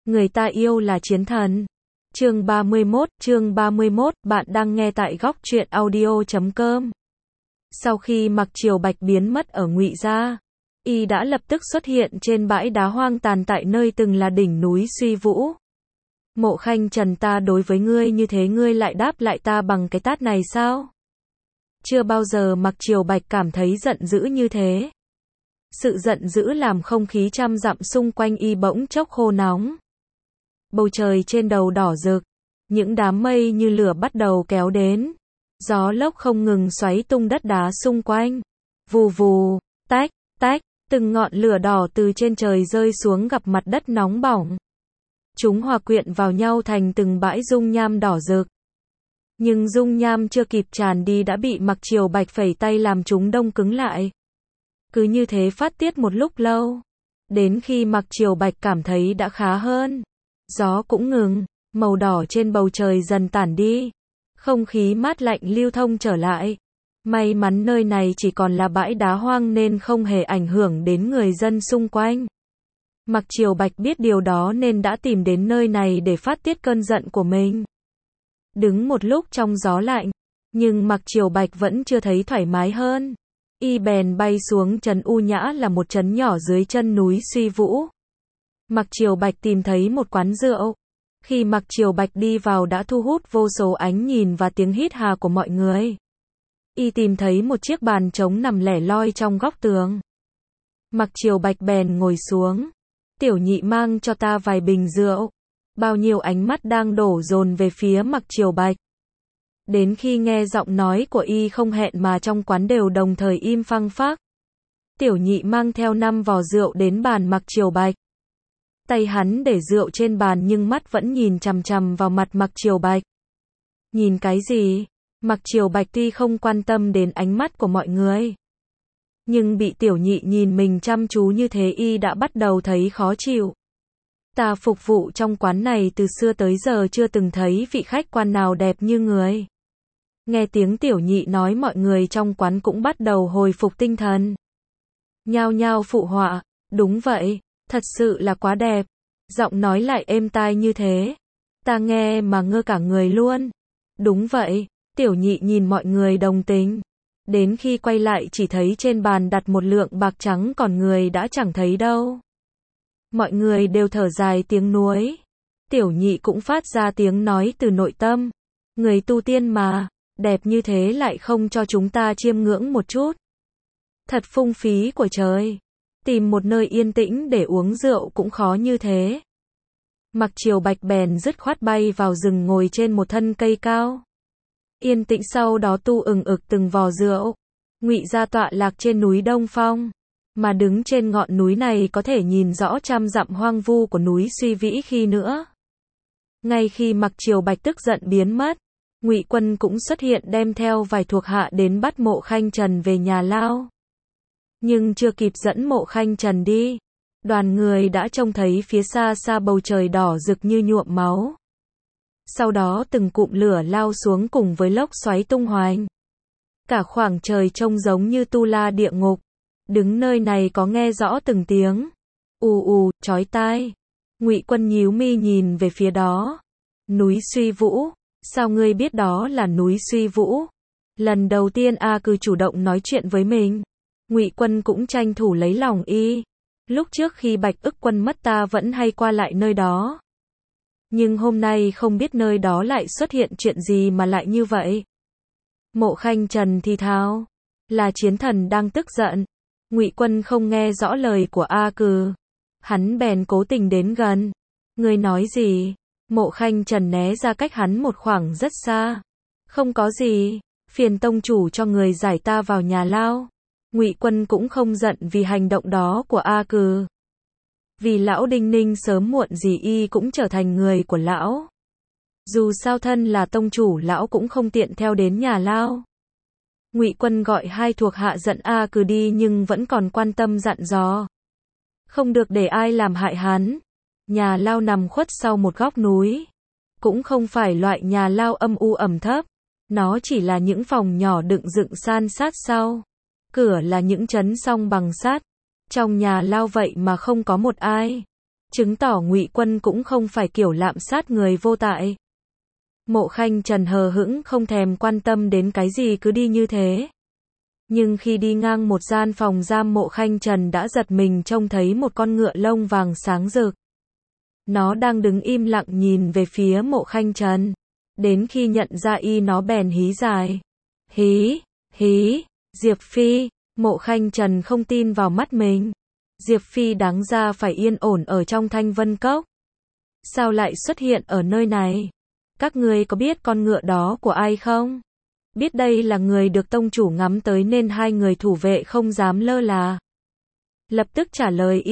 Người ta yêu là chiến thần. Chương 31, bạn đang nghe tại góc truyện audio.com. Sau khi Mặc Triều Bạch biến mất ở Ngụy Gia, y đã lập tức xuất hiện trên bãi đá hoang tàn tại nơi từng là đỉnh núi Suy Vũ. Mộ Khanh Trần, ta đối với ngươi như thế, ngươi lại đáp lại ta bằng cái tát này sao? Chưa bao giờ Mặc Triều Bạch cảm thấy giận dữ như thế. Sự giận dữ làm không khí trăm dặm xung quanh y bỗng chốc khô nóng. Bầu trời trên đầu đỏ rực, những đám mây như lửa bắt đầu kéo đến. Gió lốc không ngừng xoáy tung đất đá xung quanh. Vù vù, tách, tách, từng ngọn lửa đỏ từ trên trời rơi xuống gặp mặt đất nóng bỏng. Chúng hòa quyện vào nhau thành từng bãi dung nham đỏ rực. Nhưng dung nham chưa kịp tràn đi đã bị Mặc Triều Bạch phẩy tay làm chúng đông cứng lại. Cứ như thế phát tiết một lúc lâu. Đến khi Mặc Triều Bạch cảm thấy đã khá hơn. Gió cũng ngừng, màu đỏ trên bầu trời dần tản đi. Không khí mát lạnh lưu thông trở lại. May mắn nơi này chỉ còn là bãi đá hoang nên không hề ảnh hưởng đến người dân xung quanh. Mặc Triều Bạch biết điều đó nên đã tìm đến nơi này để phát tiết cơn giận của mình. Đứng một lúc trong gió lạnh, nhưng Mặc Triều Bạch vẫn chưa thấy thoải mái hơn. Y bèn bay xuống trấn U Nhã, là một trấn nhỏ dưới chân núi Suy Vũ. Mặc Triều Bạch tìm thấy một quán rượu. Khi Mặc Triều Bạch đi vào đã thu hút vô số ánh nhìn và tiếng hít hà của mọi người. Y tìm thấy một chiếc bàn trống nằm lẻ loi trong góc tường. Mặc Triều Bạch bèn ngồi xuống. Tiểu Nhị, mang cho ta vài bình rượu. Bao nhiêu ánh mắt đang đổ dồn về phía Mặc Triều Bạch. Đến khi nghe giọng nói của y không hẹn mà trong quán đều đồng thời im phăng phắc. Tiểu Nhị mang theo 5 vò rượu đến bàn Mặc Triều Bạch. Tay hắn để rượu trên bàn nhưng mắt vẫn nhìn chằm chằm vào mặt Mặc Triều Bạch. Nhìn cái gì? Mặc Triều Bạch tuy không quan tâm đến ánh mắt của mọi người, nhưng bị Tiểu Nhị nhìn mình chăm chú như thế y đã bắt đầu thấy khó chịu. Ta phục vụ trong quán này từ xưa tới giờ chưa từng thấy vị khách quan nào đẹp như người. Nghe tiếng Tiểu Nhị nói, mọi người trong quán cũng bắt đầu hồi phục tinh thần. Nhao nhao phụ họa, đúng vậy, thật sự là quá đẹp. Giọng nói lại êm tai như thế. Ta nghe mà ngơ cả người luôn. Đúng vậy, Tiểu Nhị nhìn mọi người đồng tình. Đến khi quay lại chỉ thấy trên bàn đặt một lượng bạc trắng, còn người đã chẳng thấy đâu. Mọi người đều thở dài tiếng nuối. Tiểu Nhị cũng phát ra tiếng nói từ nội tâm. Người tu tiên mà, đẹp như thế lại không cho chúng ta chiêm ngưỡng một chút. Thật phung phí của trời. Tìm một nơi yên tĩnh để uống rượu cũng khó như thế. Mặc Triều Bạch bèn dứt khoát bay vào rừng, ngồi trên một thân cây cao. Yên tĩnh, sau đó tu ực từng vò rượu. Ngụy Gia tọa lạc trên núi Đông Phong. Mà đứng trên ngọn núi này có thể nhìn rõ trăm dặm hoang vu của núi Suy Vĩ khi nữa. Ngay khi Mặc Triều Bạch tức giận biến mất, Ngụy Quân cũng xuất hiện đem theo vài thuộc hạ đến bắt Mộ Khanh Trần về nhà lao. Nhưng chưa kịp dẫn Mộ Khanh Trần đi, đoàn người đã trông thấy phía xa xa bầu trời đỏ rực như nhuộm máu. Sau đó từng cụm lửa lao xuống cùng với lốc xoáy tung hoành. Cả khoảng trời trông giống như tu la địa ngục. Đứng nơi này có nghe rõ từng tiếng ù ù chói tai. Ngụy Quân nhíu mi nhìn về phía đó. Núi Suy Vũ. Sao ngươi biết đó là núi Suy Vũ? Lần đầu tiên A Cừ chủ động nói chuyện với mình. Ngụy Quân cũng tranh thủ lấy lòng y. Lúc trước khi Bạch Ức Quân mất ta vẫn hay qua lại nơi đó. Nhưng hôm nay không biết nơi đó lại xuất hiện chuyện gì mà lại như vậy. Mộ Khanh Trần thì thào. Là chiến thần đang tức giận. Ngụy Quân không nghe rõ lời của A Cừ. Hắn bèn cố tình đến gần. Ngươi nói gì? Mộ Khanh Trần né ra cách hắn một khoảng rất xa. Không có gì, phiền tông chủ cho người giải ta vào nhà lao. Ngụy Quân cũng không giận vì hành động đó của A Cừ. Vì lão Đinh Ninh sớm muộn gì y cũng trở thành người của lão. Dù sao thân là tông chủ, lão cũng không tiện theo đến nhà lao. Ngụy Quân gọi hai thuộc hạ dẫn A Cừ đi nhưng vẫn còn quan tâm dặn dò. Không được để ai làm hại hắn. Nhà lao nằm khuất sau một góc núi. Cũng không phải loại nhà lao âm u ẩm thấp. Nó chỉ là những phòng nhỏ đựng dựng san sát sau. Cửa là những chấn song bằng sắt. Trong nhà lao vậy mà không có một ai. chứng tỏ Ngụy Quân cũng không phải kiểu lạm sát người vô tại. Mộ Khanh Trần hờ hững không thèm quan tâm đến cái gì cứ đi như thế. Nhưng khi đi ngang một gian phòng giam, Mộ Khanh Trần đã giật mình trông thấy một con ngựa lông vàng sáng rực. Nó đang đứng im lặng nhìn về phía Mộ Khanh Trần. Đến khi nhận ra nó bèn hí dài. Hí, hí, Diệp Phi. Mộ Khanh Trần không tin vào mắt mình. Diệp Phi đáng ra phải yên ổn ở trong Thanh Vân Cốc. Sao lại xuất hiện ở nơi này? Các ngươi có biết con ngựa đó của ai không? Biết đây là người được tông chủ ngắm tới nên hai người thủ vệ không dám lơ là. Lập tức trả lời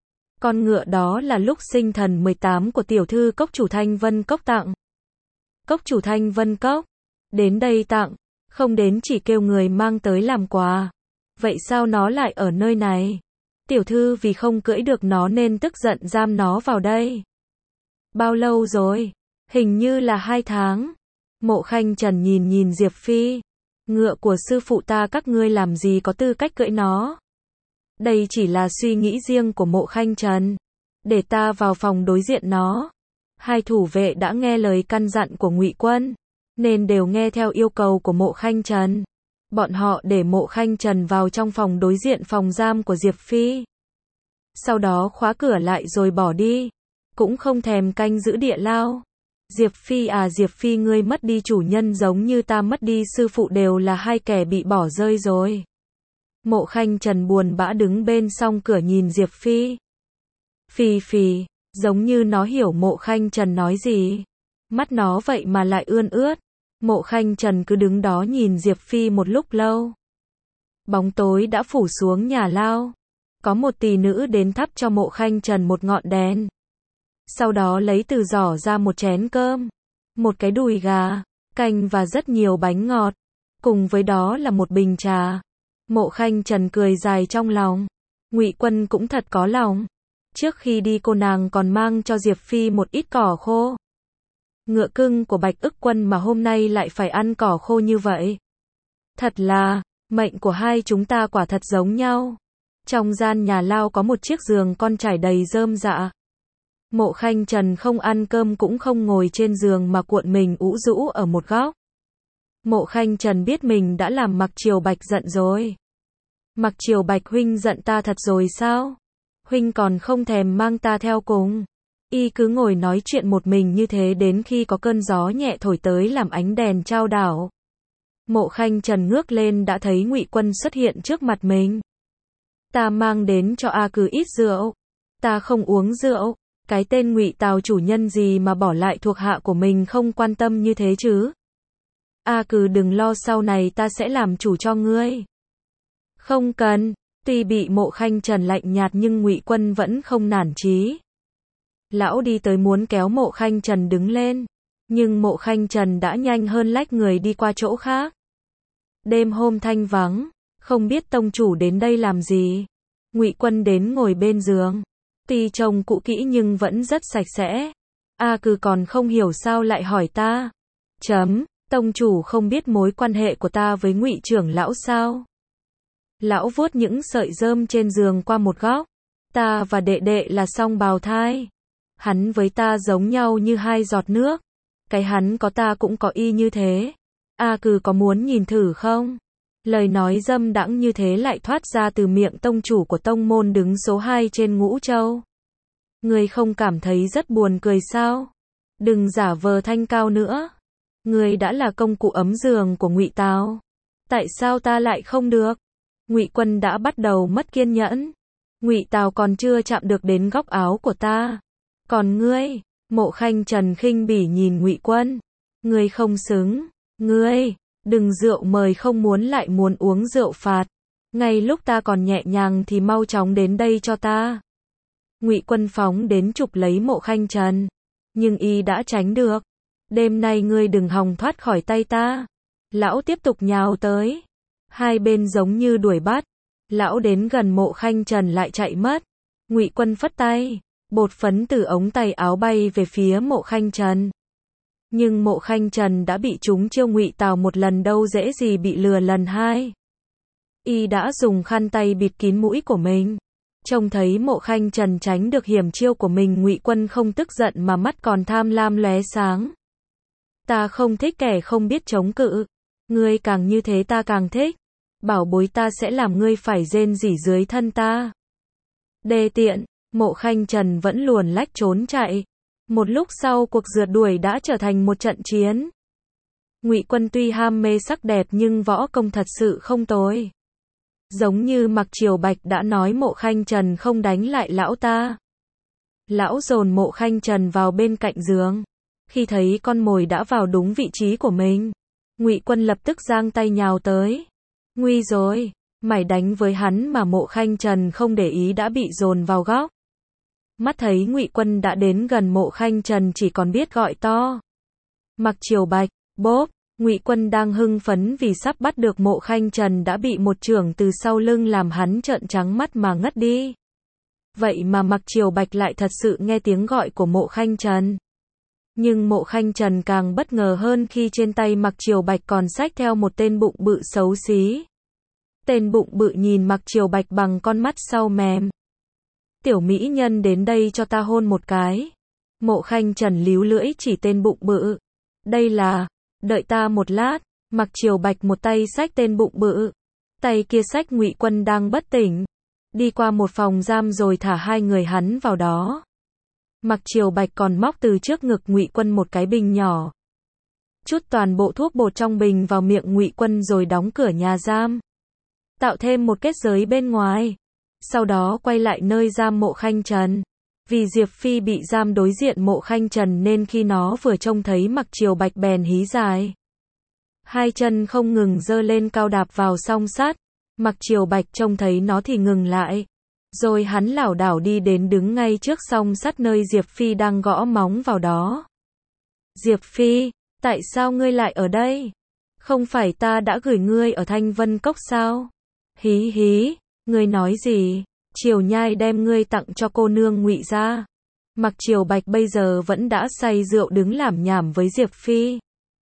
con ngựa đó là lúc sinh thần 18 của tiểu thư cốc chủ Thanh Vân Cốc tặng. Cốc chủ Thanh Vân Cốc, đến đây tặng, không đến chỉ kêu người mang tới làm quà. Vậy sao nó lại ở nơi này? Tiểu thư vì không cưỡi được nó nên tức giận giam nó vào đây. Bao lâu rồi? Hình như là 2 tháng. Mộ Khanh Trần nhìn Diệp Phi. Ngựa của sư phụ ta, các ngươi làm gì có tư cách cưỡi nó? Đây chỉ là suy nghĩ riêng của Mộ Khanh Trần. Để ta vào phòng đối diện nó. Hai thủ vệ đã nghe lời căn dặn của Ngụy Quân, nên đều nghe theo yêu cầu của Mộ Khanh Trần. Bọn họ để Mộ Khanh Trần vào trong phòng đối diện phòng giam của Diệp Phi. Sau đó khóa cửa lại rồi bỏ đi. Cũng không thèm canh giữ địa lao. Diệp Phi à, Diệp Phi, ngươi mất đi chủ nhân giống như ta mất đi sư phụ, đều là hai kẻ bị bỏ rơi rồi. Mộ Khanh Trần buồn bã đứng bên song cửa nhìn Diệp Phi. Phì phì, giống như nó hiểu Mộ Khanh Trần nói gì. Mắt nó vậy mà lại ươn ướt. Mộ Khanh Trần cứ đứng đó nhìn Diệp Phi một lúc lâu. Bóng tối đã phủ xuống nhà lao. Có một tỷ nữ đến thắp cho Mộ Khanh Trần một ngọn đèn. Sau đó lấy từ giỏ ra một chén cơm, một cái đùi gà, canh và rất nhiều bánh ngọt. Cùng với đó là một bình trà. Mộ Khanh Trần cười dài trong lòng. Ngụy Quân cũng thật có lòng. Trước khi đi cô nàng còn mang cho Diệp Phi một ít cỏ khô. Ngựa cưng của Bạch Ức Quân mà hôm nay lại phải ăn cỏ khô như vậy. Thật là, mệnh của hai chúng ta quả thật giống nhau. Trong gian nhà lao có một chiếc giường con trải đầy rơm rạ. Mộ Khanh Trần không ăn cơm cũng không ngồi trên giường mà cuộn mình ũ rũ ở một góc. Mộ Khanh Trần biết mình đã làm Mặc Triều Bạch giận rồi. Mặc Triều Bạch, huynh giận ta thật rồi sao? Huynh còn không thèm mang ta theo cùng. Cứ ngồi nói chuyện một mình như thế đến khi có cơn gió nhẹ thổi tới làm ánh đèn chao đảo. Mộ Khanh Trần ngước lên đã thấy Ngụy Quân xuất hiện trước mặt mình. Ta mang đến cho A Cừ ít rượu. Ta không uống rượu. Cái tên Ngụy Tào chủ nhân gì mà bỏ lại thuộc hạ của mình không quan tâm như thế chứ? A Cừ đừng lo, sau này ta sẽ làm chủ cho ngươi. Không cần. Tuy bị Mộ Khanh Trần lạnh nhạt nhưng Ngụy Quân vẫn không nản chí. Lão đi tới muốn kéo Mộ Khanh Trần đứng lên. Nhưng Mộ Khanh Trần đã nhanh hơn lách người đi qua chỗ khác. Đêm hôm thanh vắng, không biết tông chủ đến đây làm gì. Ngụy Quân đến ngồi bên giường. Tuy trông cũ kỹ nhưng vẫn rất sạch sẽ. A Cừ còn không hiểu sao lại hỏi ta. Tông chủ không biết mối quan hệ của ta với Ngụy trưởng lão sao? Lão vuốt những sợi rơm trên giường qua một góc. Ta và đệ đệ là song bào thai. Hắn với ta giống nhau như hai giọt nước. Cái hắn có ta cũng có y như thế. A Cừ có muốn nhìn thử không? Lời nói dâm đãng như thế lại thoát ra từ miệng tông chủ của tông môn đứng số 2 trên Ngũ Châu. Ngươi không cảm thấy rất buồn cười sao? Đừng giả vờ thanh cao nữa. Ngươi đã là công cụ ấm giường của Ngụy Tào. Tại sao ta lại không được? Ngụy Quân đã bắt đầu mất kiên nhẫn. Ngụy Tào còn chưa chạm được đến góc áo của ta. Còn ngươi? Mộ Khanh Trần khinh bỉ nhìn Ngụy Quân. Ngươi không xứng. Ngươi, đừng rượu mời không muốn lại muốn uống rượu phạt. Ngay lúc ta còn nhẹ nhàng thì mau chóng đến đây cho ta. Ngụy Quân phóng đến chụp lấy Mộ Khanh Trần. Nhưng y đã tránh được. Đêm nay ngươi đừng hòng thoát khỏi tay ta. Lão tiếp tục nhào tới. Hai bên giống như đuổi bắt. Lão đến gần Mộ Khanh Trần lại chạy mất. Ngụy Quân phất tay. Bột phấn từ ống tay áo bay về phía Mộ Khanh Trần. Nhưng Mộ Khanh Trần đã bị trúng chiêu Ngụy Tào một lần, đâu dễ gì bị lừa lần hai. Y đã dùng khăn tay bịt kín mũi của mình. Trông thấy Mộ Khanh Trần tránh được hiểm chiêu của mình, Ngụy Quân không tức giận mà mắt còn tham lam lóe sáng. Ta không thích kẻ không biết chống cự. Ngươi càng như thế ta càng thích. Bảo bối, ta sẽ làm ngươi phải rên rỉ dưới thân ta. Đê tiện, Mộ Khanh Trần vẫn luồn lách trốn chạy. Một lúc sau cuộc rượt đuổi đã trở thành một trận chiến. Ngụy Quân tuy ham mê sắc đẹp nhưng võ công thật sự không tồi. Giống như Mặc Triều Bạch đã nói, Mộ Khanh Trần không đánh lại lão ta. Lão dồn Mộ Khanh Trần vào bên cạnh giường. Khi thấy con mồi đã vào đúng vị trí của mình, Ngụy Quân lập tức giang tay nhào tới. Nguy rồi, mày đánh với hắn mà. Mộ Khanh Trần không để ý đã bị dồn vào góc. Mắt thấy Ngụy Quân đã đến gần, Mộ Khanh Trần chỉ còn biết gọi to. Mặc Triều Bạch, bốp. Ngụy Quân đang hưng phấn vì sắp bắt được Mộ Khanh Trần đã bị một chưởng từ sau lưng làm hắn trợn trắng mắt mà ngất đi. Vậy mà Mặc Triều Bạch lại thật sự nghe tiếng gọi của Mộ Khanh Trần. Nhưng Mộ Khanh Trần càng bất ngờ hơn khi trên tay Mặc Triều Bạch còn xách theo một tên bụng bự xấu xí. Tên bụng bự nhìn Mặc Triều Bạch bằng con mắt sau mềm. Tiểu mỹ nhân, đến đây cho ta hôn một cái. Mộ Khanh Trần líu lưỡi chỉ tên bụng bự. Đây là, đợi ta một lát. Mặc Triều Bạch một tay xách tên bụng bự, tay kia xách Ngụy Quân đang bất tỉnh. Đi qua một phòng giam rồi thả hai người hắn vào đó. Mặc Triều Bạch còn móc từ trước ngực Ngụy Quân một cái bình nhỏ. Chút toàn bộ thuốc bột trong bình vào miệng Ngụy Quân rồi đóng cửa nhà giam. Tạo thêm một kết giới bên ngoài. Sau đó quay lại nơi giam Mộ Khanh Trần. Vì Diệp Phi bị giam đối diện Mộ Khanh Trần nên khi nó vừa trông thấy Mặc Triều Bạch bèn hí dài. Hai chân không ngừng giơ lên cao đạp vào song sắt. Mặc Triều Bạch trông thấy nó thì ngừng lại. Rồi hắn lảo đảo đi đến đứng ngay trước song sắt nơi Diệp Phi đang gõ móng vào đó. Diệp Phi, tại sao ngươi lại ở đây? Không phải ta đã gửi ngươi ở Thanh Vân Cốc sao? Hí hí, ngươi nói gì? Triều Nhai đem ngươi tặng cho cô nương Ngụy gia. Mặc Triều Bạch bây giờ vẫn đã say rượu đứng lảm nhảm với Diệp Phi.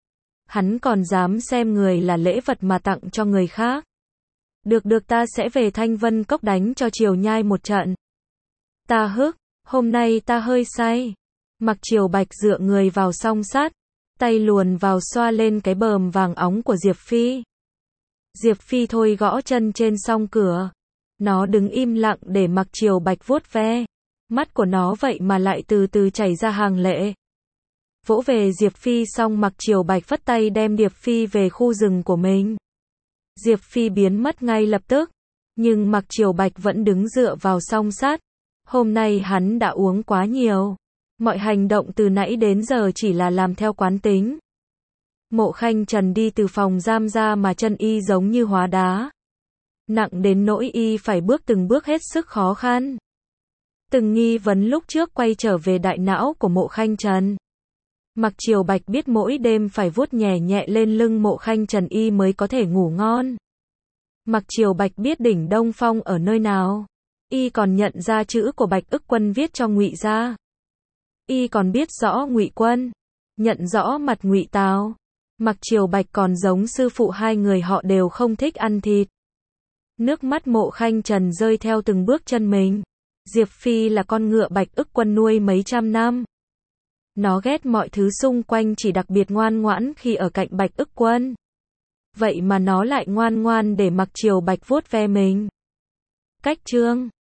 Hắn còn dám xem người là lễ vật mà tặng cho người khác. Được, ta sẽ về Thanh Vân Cốc đánh cho Triều Nhai một trận. Ta hức, hôm nay ta hơi say. Mặc Triều Bạch dựa người vào song sắt, tay luồn vào xoa lên cái bờm vàng óng của Diệp Phi. Diệp Phi thôi gõ chân trên song cửa. Nó đứng im lặng để Mặc Triều Bạch vuốt ve. Mắt của nó vậy mà lại từ từ chảy ra hàng lệ. Vỗ về Diệp Phi xong Mặc Triều Bạch phất tay đem Diệp Phi về khu rừng của mình. Diệp Phi biến mất ngay lập tức. Nhưng Mặc Triều Bạch vẫn đứng dựa vào song sắt. Hôm nay hắn đã uống quá nhiều. Mọi hành động từ nãy đến giờ chỉ là làm theo quán tính. Mộ Khanh Trần đi từ phòng giam ra mà chân y giống như hóa đá. Nặng đến nỗi y phải bước từng bước hết sức khó khăn. Từng nghi vấn lúc trước quay trở về đại não của Mộ Khanh Trần. Mặc Triều Bạch biết mỗi đêm phải vuốt nhẹ nhẹ lên lưng Mộ Khanh Trần y mới có thể ngủ ngon. Mặc Triều Bạch biết đỉnh Đông Phong ở nơi nào. Y còn nhận ra chữ của Bạch Ức Quân viết cho Ngụy gia. Y còn biết rõ Ngụy Quân, nhận rõ mặt Ngụy Tào. Mặc Triều Bạch còn giống sư phụ, hai người họ đều không thích ăn thịt. Nước mắt Mộ Khanh Trần rơi theo từng bước chân mình. Diệp Phi là con ngựa Bạch Ức Quân nuôi mấy trăm năm. Nó ghét mọi thứ xung quanh, chỉ đặc biệt ngoan ngoãn khi ở cạnh Bạch Ức Quân. Vậy mà nó lại ngoan ngoan để Mặc Triều Bạch vuốt ve mình. Cách chương